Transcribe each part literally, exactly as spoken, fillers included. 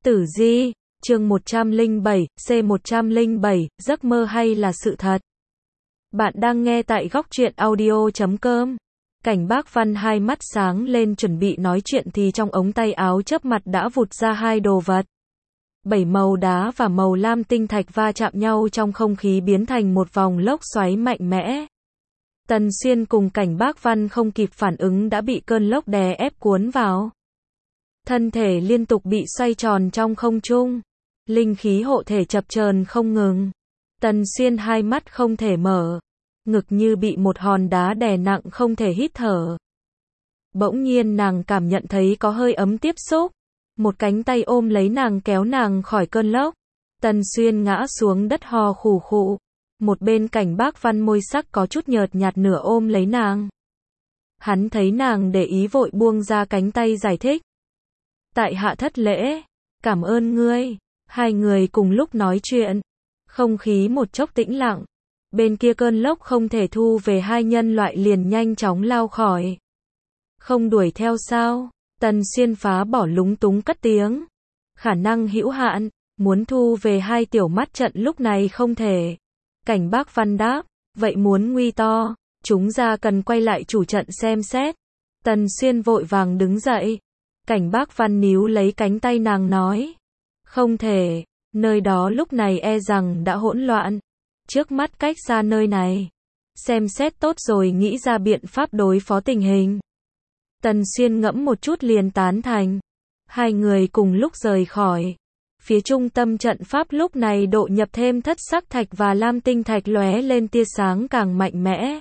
Tử Di, chương một trăm lẻ bảy, C một trăm lẻ bảy, giấc mơ hay là sự thật? Bạn đang nghe tại góc truyện audio chấm com. Cảnh Bác Văn hai mắt sáng lên chuẩn bị nói chuyện thì trong ống tay áo chớp mặt đã vụt ra hai đồ vật. Bảy màu đá và màu lam tinh thạch va chạm nhau trong không khí biến thành một vòng lốc xoáy mạnh mẽ. Tần Xuyên cùng Cảnh Bác Văn không kịp phản ứng đã bị cơn lốc đè ép cuốn vào. Thân thể liên tục bị xoay tròn trong không trung. Linh khí hộ thể chập chờn không ngừng. Tần Xuyên hai mắt không thể mở. Ngực như bị một hòn đá đè nặng không thể hít thở. Bỗng nhiên nàng cảm nhận thấy có hơi ấm tiếp xúc. Một cánh tay ôm lấy nàng kéo nàng khỏi cơn lốc. Tần Xuyên ngã xuống đất ho khủ khụ. Một bên Cảnh Bác Văn môi sắc có chút nhợt nhạt nửa ôm lấy nàng. Hắn thấy nàng để ý vội buông ra cánh tay giải thích. Tại hạ thất lễ, cảm ơn ngươi. Hai người cùng lúc nói chuyện. Không khí một chốc tĩnh lặng. Bên kia cơn lốc không thể thu về hai nhân loại liền nhanh chóng lao khỏi. Không đuổi theo sao? Tần Xuyên phá bỏ lúng túng cất tiếng. Khả năng hữu hạn, muốn thu về hai tiểu mắt trận lúc này không thể. Cảnh Bác Văn đáp, vậy muốn nguy to, chúng ra cần quay lại chủ trận xem xét. Tần Xuyên vội vàng đứng dậy. Cảnh Bác Văn níu lấy cánh tay nàng nói. Không thể, nơi đó lúc này e rằng đã hỗn loạn. Trước mắt cách xa nơi này. Xem xét tốt rồi nghĩ ra biện pháp đối phó tình hình. Tần Xuyên ngẫm một chút liền tán thành. Hai người cùng lúc rời khỏi. Phía trung tâm trận pháp lúc này độ nhập thêm thất sắc thạch và lam tinh thạch lóe lên tia sáng càng mạnh mẽ.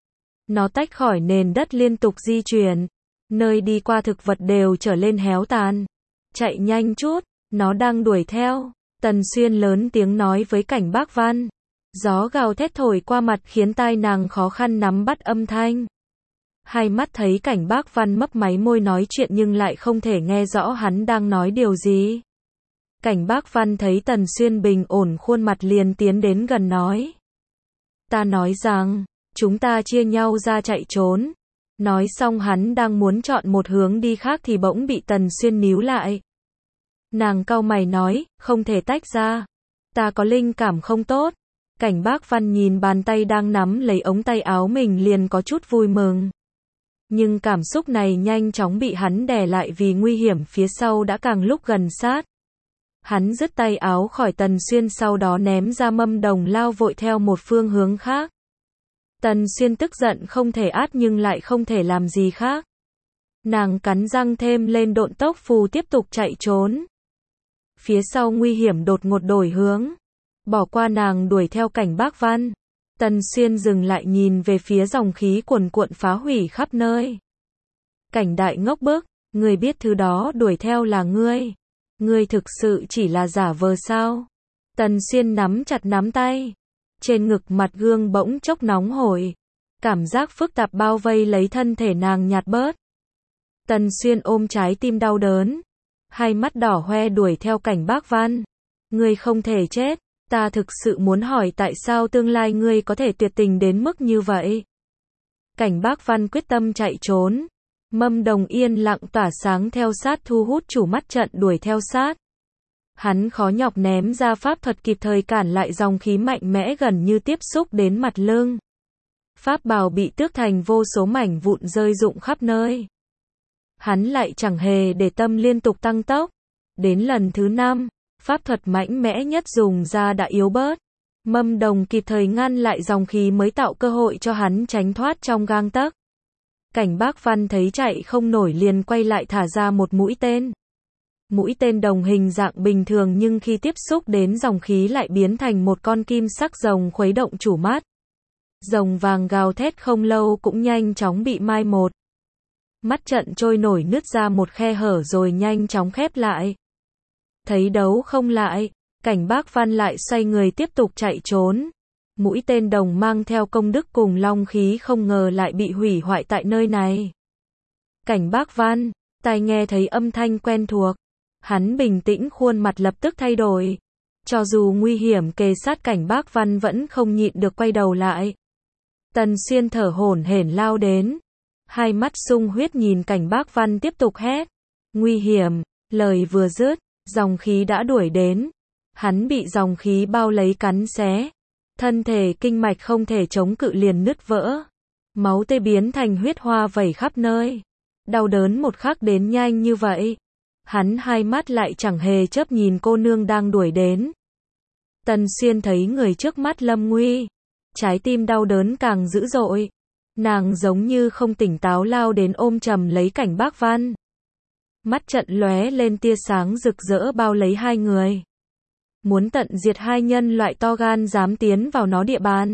Nó tách khỏi nền đất liên tục di chuyển. Nơi đi qua thực vật đều trở lên héo tàn. Chạy nhanh chút, nó đang đuổi theo. Tần Xuyên lớn tiếng nói với Cảnh Bác Văn. Gió gào thét thổi qua mặt khiến tai nàng khó khăn nắm bắt âm thanh. Hai mắt thấy Cảnh Bác Văn mấp máy môi nói chuyện nhưng lại không thể nghe rõ hắn đang nói điều gì. Cảnh Bác Văn thấy Tần Xuyên bình ổn khuôn mặt liền tiến đến gần nói. Ta nói rằng, chúng ta chia nhau ra chạy trốn. Nói xong hắn đang muốn chọn một hướng đi khác thì bỗng bị Tần Xuyên níu lại. Nàng cau mày nói, không thể tách ra. Ta có linh cảm không tốt. Cảnh Bác Văn nhìn bàn tay đang nắm lấy ống tay áo mình liền có chút vui mừng. Nhưng cảm xúc này nhanh chóng bị hắn đè lại vì nguy hiểm phía sau đã càng lúc gần sát. Hắn dứt tay áo khỏi Tần Xuyên sau đó ném ra mâm đồng lao vội theo một phương hướng khác. Tần Xuyên tức giận không thể át nhưng lại không thể làm gì khác. Nàng cắn răng thêm lên độn tốc phù tiếp tục chạy trốn. Phía sau nguy hiểm đột ngột đổi hướng. Bỏ qua nàng đuổi theo Cảnh Bác Văn. Tần Xuyên dừng lại nhìn về phía dòng khí cuồn cuộn phá hủy khắp nơi. Cảnh đại ngốc bức, ngươi biết thứ đó đuổi theo là ngươi. Ngươi thực sự chỉ là giả vờ sao? Tần Xuyên nắm chặt nắm tay. Trên ngực mặt gương bỗng chốc nóng hổi. Cảm giác phức tạp bao vây lấy thân thể nàng nhạt bớt. Tần Xuyên ôm trái tim đau đớn. Hai mắt đỏ hoe đuổi theo Cảnh Bác Văn. Ngươi không thể chết. Ta thực sự muốn hỏi tại sao tương lai ngươi có thể tuyệt tình đến mức như vậy. Cảnh Bác Văn quyết tâm chạy trốn. Mâm đồng yên lặng tỏa sáng theo sát thu hút chủ mắt trận đuổi theo sát. Hắn khó nhọc ném ra pháp thuật kịp thời cản lại dòng khí mạnh mẽ gần như tiếp xúc đến mặt lưng. Pháp bào bị tước thành vô số mảnh vụn rơi rụng khắp nơi. Hắn lại chẳng hề để tâm liên tục tăng tốc. Đến lần thứ năm, pháp thuật mạnh mẽ nhất dùng ra đã yếu bớt. Mâm đồng kịp thời ngăn lại dòng khí mới tạo cơ hội cho hắn tránh thoát trong gang tấc. Cảnh Bác Văn thấy chạy không nổi liền quay lại thả ra một mũi tên. Mũi tên đồng hình dạng bình thường nhưng khi tiếp xúc đến dòng khí lại biến thành một con kim sắc rồng khuấy động chủ mắt. Rồng vàng gào thét không lâu cũng nhanh chóng bị mai một. Mắt trận trôi nổi nứt ra một khe hở rồi nhanh chóng khép lại. Thấy đấu không lại, Cảnh Bác Văn lại xoay người tiếp tục chạy trốn. Mũi tên đồng mang theo công đức cùng long khí không ngờ lại bị hủy hoại tại nơi này. Cảnh Bác Văn, tai nghe thấy âm thanh quen thuộc. Hắn bình tĩnh khuôn mặt lập tức thay đổi. Cho dù nguy hiểm kề sát Cảnh Bác Văn vẫn không nhịn được quay đầu lại. Tần Xuyên thở hổn hển lao đến. Hai mắt sung huyết nhìn Cảnh Bác Văn tiếp tục hét. Nguy hiểm, lời vừa dứt. Dòng khí đã đuổi đến. Hắn bị dòng khí bao lấy cắn xé. Thân thể kinh mạch không thể chống cự liền nứt vỡ. Máu tê biến thành huyết hoa vẩy khắp nơi. Đau đớn một khắc đến nhanh như vậy. Hắn hai mắt lại chẳng hề chớp nhìn cô nương đang đuổi đến. Tần Xuyên thấy người trước mắt lâm nguy. Trái tim đau đớn càng dữ dội. Nàng giống như không tỉnh táo lao đến ôm chầm lấy Cảnh Bác Văn. Mắt trận lóe lên tia sáng rực rỡ bao lấy hai người. Muốn tận diệt hai nhân loại to gan dám tiến vào nó địa bàn.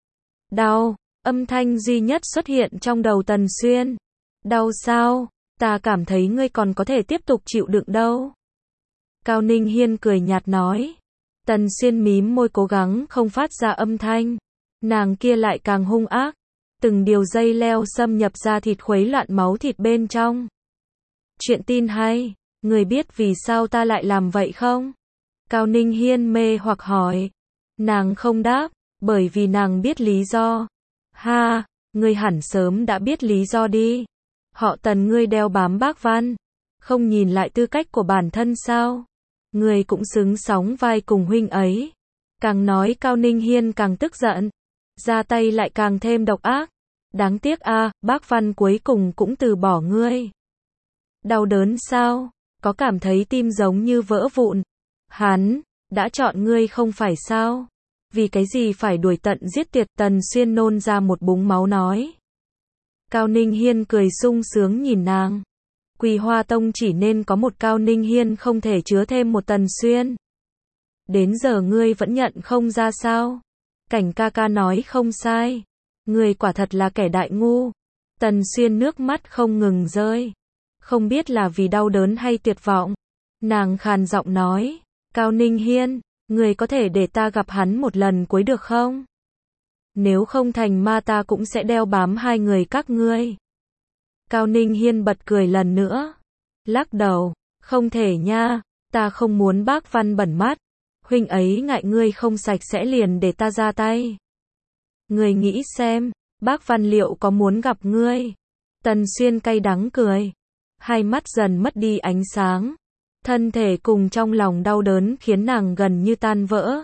Đau, âm thanh duy nhất xuất hiện trong đầu Tần Xuyên. Đau sao? Ta cảm thấy ngươi còn có thể tiếp tục chịu đựng đâu. Cao Ninh Hiên cười nhạt nói. Tần Xuyên mím môi cố gắng không phát ra âm thanh. Nàng kia lại càng hung ác. Từng điều dây leo xâm nhập ra thịt khuấy loạn máu thịt bên trong. Chuyện tin hay, người biết vì sao ta lại làm vậy không? Cao Ninh Hiên mê hoặc hỏi. Nàng không đáp, bởi vì nàng biết lý do. Ha, ngươi hẳn sớm đã biết lý do đi. Họ Tần ngươi đeo bám Bác Văn, không nhìn lại tư cách của bản thân sao? Ngươi cũng xứng sóng vai cùng huynh ấy. Càng nói Cao Ninh Hiên càng tức giận, ra tay lại càng thêm độc ác. Đáng tiếc a, à, Bác Văn cuối cùng cũng từ bỏ ngươi. Đau đớn sao? Có cảm thấy tim giống như vỡ vụn? Hắn đã chọn ngươi không phải sao? Vì cái gì phải đuổi tận giết tuyệt? Tần Xuyên nôn ra một búng máu nói. Cao Ninh Hiên cười sung sướng nhìn nàng. Quỳ Hoa Tông chỉ nên có một Cao Ninh Hiên, không thể chứa thêm một Tần Xuyên. Đến giờ ngươi vẫn nhận không ra sao? Cảnh ca ca nói không sai. Ngươi quả thật là kẻ đại ngu. Tần Xuyên nước mắt không ngừng rơi. Không biết là vì đau đớn hay tuyệt vọng. Nàng khàn giọng nói. Cao Ninh Hiên, ngươi có thể để ta gặp hắn một lần cuối được không? Nếu không thành ma ta cũng sẽ đeo bám hai người các ngươi. Cao Ninh Hiên bật cười lần nữa. Lắc đầu. Không thể nha. Ta không muốn Bác Văn bẩn mắt. Huynh ấy ngại ngươi không sạch sẽ liền để ta ra tay. Ngươi nghĩ xem, Bác Văn liệu có muốn gặp ngươi? Tần Xuyên cay đắng cười. Hai mắt dần mất đi ánh sáng. Thân thể cùng trong lòng đau đớn khiến nàng gần như tan vỡ.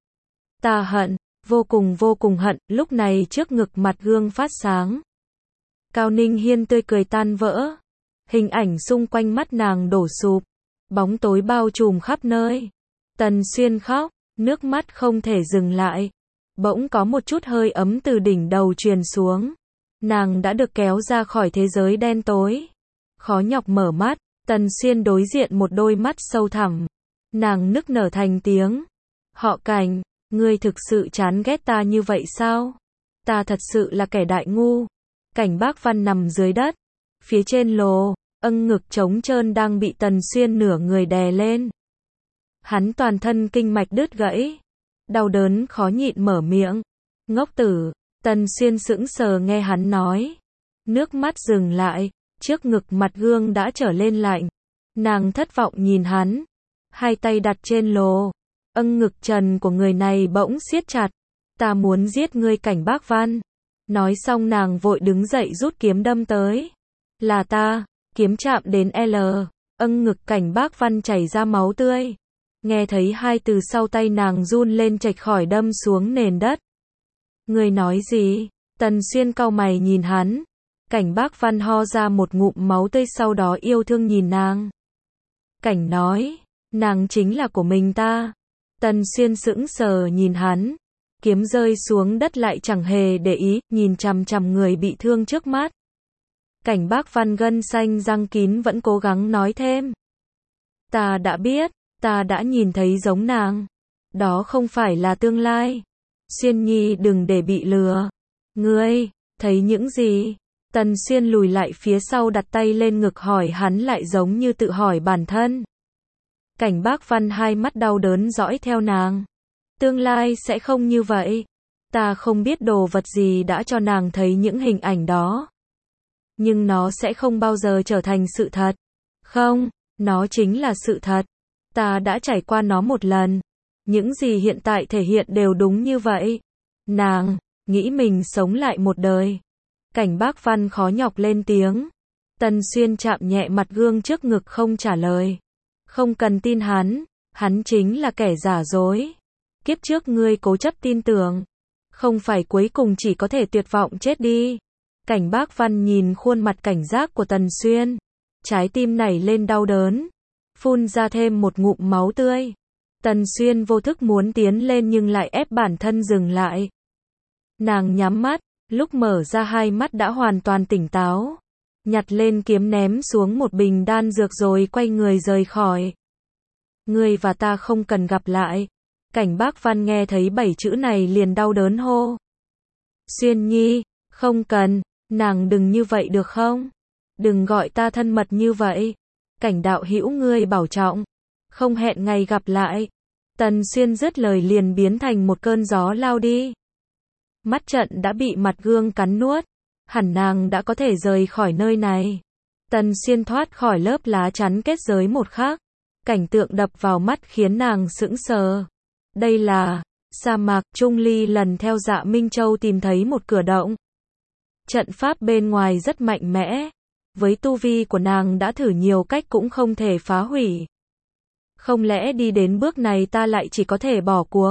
Ta hận, vô cùng vô cùng hận. Lúc này trước ngực mặt gương phát sáng. Cao Ninh Hiên tươi cười tan vỡ. Hình ảnh xung quanh mắt nàng đổ sụp. Bóng tối bao trùm khắp nơi. Tần Xuyên khóc, nước mắt không thể dừng lại. Bỗng có một chút hơi ấm từ đỉnh đầu truyền xuống. Nàng đã được kéo ra khỏi thế giới đen tối. Khó nhọc mở mắt, Tần Xuyên đối diện một đôi mắt sâu thẳm. Nàng nức nở thành tiếng. Họ Cảnh, ngươi thực sự chán ghét ta như vậy sao? Ta thật sự là kẻ đại ngu. Cảnh Bác Văn nằm dưới đất. Phía trên lồ, âng ngực trống trơn đang bị Tần Xuyên nửa người đè lên. Hắn toàn thân kinh mạch đứt gãy. Đau đớn khó nhịn mở miệng. Ngốc tử, Tần Xuyên sững sờ nghe hắn nói. Nước mắt dừng lại, trước ngực mặt gương đã trở lên lạnh. Nàng thất vọng nhìn hắn. Hai tay đặt trên lồ. Âng ngực trần của người này bỗng siết chặt. Ta muốn giết ngươi Cảnh Bác Văn. Nói xong nàng vội đứng dậy rút kiếm đâm tới. Là ta, kiếm chạm đến L. Âng ngực Cảnh Bác Văn chảy ra máu tươi. Nghe thấy hai từ sau tay nàng run lên chệch khỏi đâm xuống nền đất. Ngươi nói gì? Tần Xuyên cau mày nhìn hắn. Cảnh Bác Văn ho ra một ngụm máu tươi sau đó yêu thương nhìn nàng. Cảnh nói, nàng chính là của mình ta. Tần Xuyên sững sờ nhìn hắn. Kiếm rơi xuống đất lại chẳng hề để ý, nhìn chằm chằm người bị thương trước mắt. Cảnh Bác Văn gân xanh răng kín vẫn cố gắng nói thêm. Ta đã biết, ta đã nhìn thấy giống nàng. Đó không phải là tương lai. Xuyên Nhi đừng để bị lừa. Ngươi, thấy những gì? Tần Xuyên lùi lại phía sau đặt tay lên ngực hỏi hắn lại giống như tự hỏi bản thân. Cảnh Bác Văn hai mắt đau đớn dõi theo nàng. Tương lai sẽ không như vậy. Ta không biết đồ vật gì đã cho nàng thấy những hình ảnh đó. Nhưng nó sẽ không bao giờ trở thành sự thật. Không, nó chính là sự thật. Ta đã trải qua nó một lần. Những gì hiện tại thể hiện đều đúng như vậy. Nàng nghĩ mình sống lại một đời. Cảnh Bác Văn khó nhọc lên tiếng. Tần Xuyên chạm nhẹ mặt gương trước ngực không trả lời. Không cần tin hắn, hắn chính là kẻ giả dối. Kiếp trước ngươi cố chấp tin tưởng, không phải cuối cùng chỉ có thể tuyệt vọng chết đi. Cảnh Bác Văn nhìn khuôn mặt cảnh giác của Tần Xuyên, trái tim nảy lên đau đớn, phun ra thêm một ngụm máu tươi. Tần Xuyên vô thức muốn tiến lên nhưng lại ép bản thân dừng lại. Nàng nhắm mắt, lúc mở ra hai mắt đã hoàn toàn tỉnh táo. Nhặt lên kiếm ném xuống một bình đan dược rồi quay người rời khỏi. Ngươi và ta không cần gặp lại. Cảnh Bác Văn nghe thấy bảy chữ này liền đau đớn hô. Xuyên Nhi, không cần, nàng đừng như vậy được không? Đừng gọi ta thân mật như vậy. Cảnh đạo hữu ngươi bảo trọng. Không hẹn ngày gặp lại. Tần Xuyên dứt lời liền biến thành một cơn gió lao đi. Mắt trận đã bị mặt gương cắn nuốt. Hẳn nàng đã có thể rời khỏi nơi này. Tần Xuyên thoát khỏi lớp lá chắn kết giới một khắc. Cảnh tượng đập vào mắt khiến nàng sững sờ. Đây là sa mạc. Trung Ly lần theo Dạ Minh Châu tìm thấy một cửa động. Trận pháp bên ngoài rất mạnh mẽ. Với tu vi của nàng đã thử nhiều cách cũng không thể phá hủy. Không lẽ đi đến bước này ta lại chỉ có thể bỏ cuộc?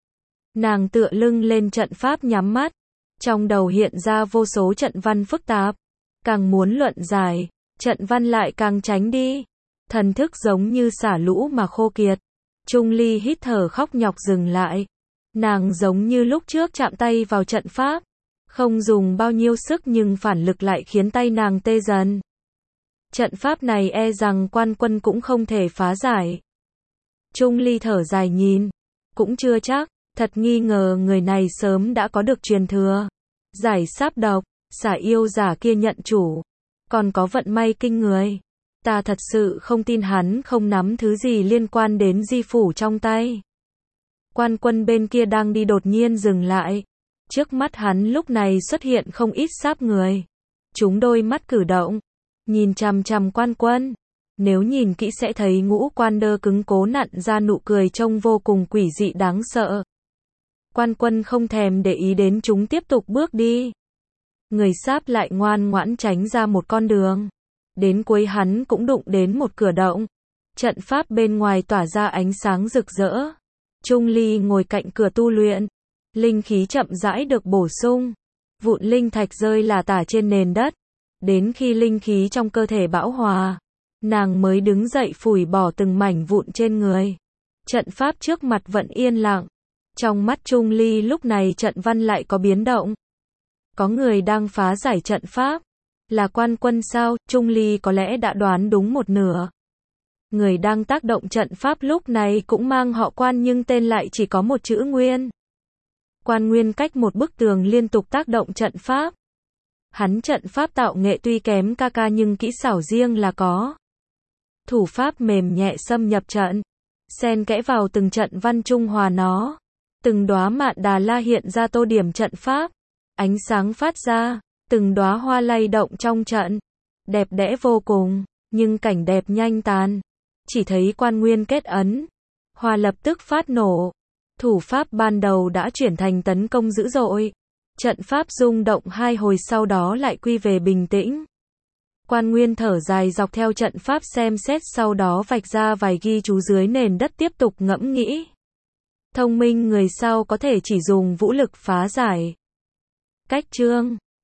Nàng tựa lưng lên trận pháp nhắm mắt. Trong đầu hiện ra vô số trận văn phức tạp. Càng muốn luận giải, trận văn lại càng tránh đi. Thần thức giống như xả lũ mà khô kiệt. Trung Ly hít thở khóc nhọc dừng lại. Nàng giống như lúc trước chạm tay vào trận pháp. Không dùng bao nhiêu sức nhưng phản lực lại khiến tay nàng tê dần. Trận pháp này e rằng quan quân cũng không thể phá giải. Trung Ly thở dài nhìn. Cũng chưa chắc, thật nghi ngờ người này sớm đã có được truyền thừa. Giải sáp độc, xả yêu giả kia nhận chủ. Còn có vận may kinh người. Ta thật sự không tin hắn không nắm thứ gì liên quan đến di phủ trong tay. Quan quân bên kia đang đi đột nhiên dừng lại. Trước mắt hắn lúc này xuất hiện không ít sáp người. Chúng đôi mắt cử động. Nhìn chằm chằm quan quân. Nếu nhìn kỹ sẽ thấy ngũ quan đơ cứng cố nặn ra nụ cười trông vô cùng quỷ dị đáng sợ. Quan quân không thèm để ý đến chúng tiếp tục bước đi. Người sáp lại ngoan ngoãn tránh ra một con đường. Đến cuối hắn cũng đụng đến một cửa động. Trận pháp bên ngoài tỏa ra ánh sáng rực rỡ. Trung Ly ngồi cạnh cửa tu luyện. Linh khí chậm rãi được bổ sung. Vụn linh thạch rơi lả tả trên nền đất. Đến khi linh khí trong cơ thể bão hòa, nàng mới đứng dậy phủi bỏ từng mảnh vụn trên người. Trận pháp trước mặt vẫn yên lặng. Trong mắt Trung Ly lúc này trận văn lại có biến động. Có người đang phá giải trận pháp. Là quan quân sao? Trung Ly có lẽ đã đoán đúng một nửa. Người đang tác động trận pháp lúc này cũng mang họ Quan nhưng tên lại chỉ có một chữ Nguyên. Quan Nguyên cách một bức tường liên tục tác động trận pháp. Hắn trận pháp tạo nghệ tuy kém ca ca nhưng kỹ xảo riêng là có. Thủ pháp mềm nhẹ xâm nhập trận. Xen kẽ vào từng trận văn trung hòa nó. Từng đóa mạn đà la hiện ra tô điểm trận pháp. Ánh sáng phát ra. Từng đóa hoa lay động trong trận. Đẹp đẽ vô cùng. Nhưng cảnh đẹp nhanh tàn. Chỉ thấy Quan Nguyên kết ấn. Hoa lập tức phát nổ. Thủ pháp ban đầu đã chuyển thành tấn công dữ dội. Trận pháp rung động hai hồi sau đó lại quy về bình tĩnh. Quan Nguyên thở dài dọc theo trận pháp xem xét sau đó vạch ra vài ghi chú dưới nền đất tiếp tục ngẫm nghĩ. Thông minh người sao có thể chỉ dùng vũ lực phá giải. Cách chương